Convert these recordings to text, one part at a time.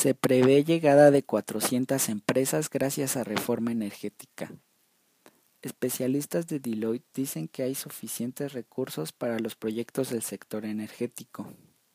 Se prevé llegada de 400 empresas gracias a reforma energética. Especialistas de Deloitte dicen que hay suficientes recursos para los proyectos del sector energético.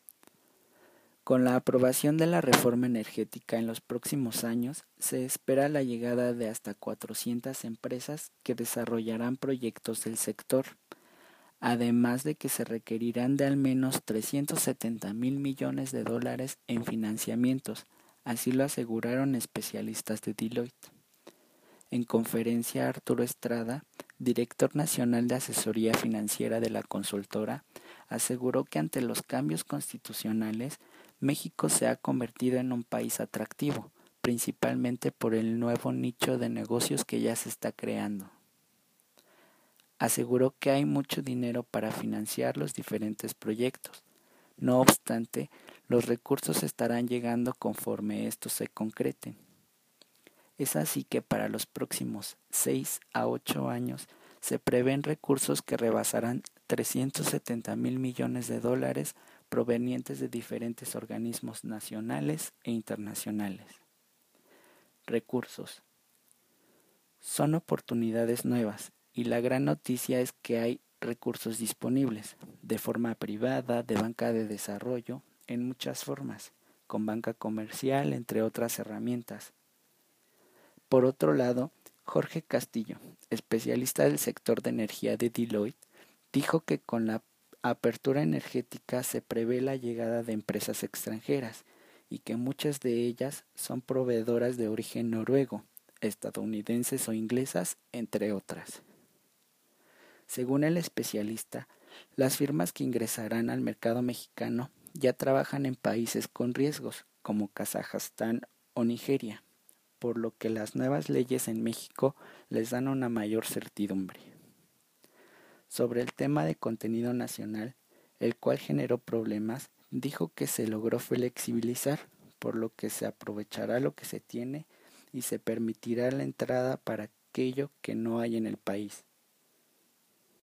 Con la aprobación de la reforma energética en los próximos años, se espera la llegada de hasta 400 empresas que desarrollarán proyectos del sector, además de que se requerirán de al menos 370,000 millones de dólares en financiamientos, así lo aseguraron especialistas de Deloitte. En conferencia, Arturo Estrada, director nacional de asesoría financiera de la consultora, aseguró que ante los cambios constitucionales, México se ha convertido en un país atractivo, principalmente por el nuevo nicho de negocios que ya se está creando. Aseguró que hay mucho dinero para financiar los diferentes proyectos. No obstante, los recursos estarán llegando conforme estos se concreten. Es así que para los próximos 6 a 8 años se prevén recursos que rebasarán 370,000 millones de dólares provenientes de diferentes organismos nacionales e internacionales. Recursos. Son oportunidades nuevas y la gran noticia es que hay recursos disponibles, de forma privada, de banca de desarrollo, en muchas formas, con banca comercial, entre otras herramientas. Por otro lado, Jorge Castillo, especialista del sector de energía de Deloitte, dijo que con la apertura energética se prevé la llegada de empresas extranjeras y que muchas de ellas son proveedoras de origen noruego, estadounidenses o inglesas, entre otras. Según el especialista, las firmas que ingresarán al mercado mexicano ya trabajan en países con riesgos, como Kazajstán o Nigeria, por lo que las nuevas leyes en México les dan una mayor certidumbre. Sobre el tema de contenido nacional, el cual generó problemas, dijo que se logró flexibilizar, por lo que se aprovechará lo que se tiene y se permitirá la entrada para aquello que no hay en el país.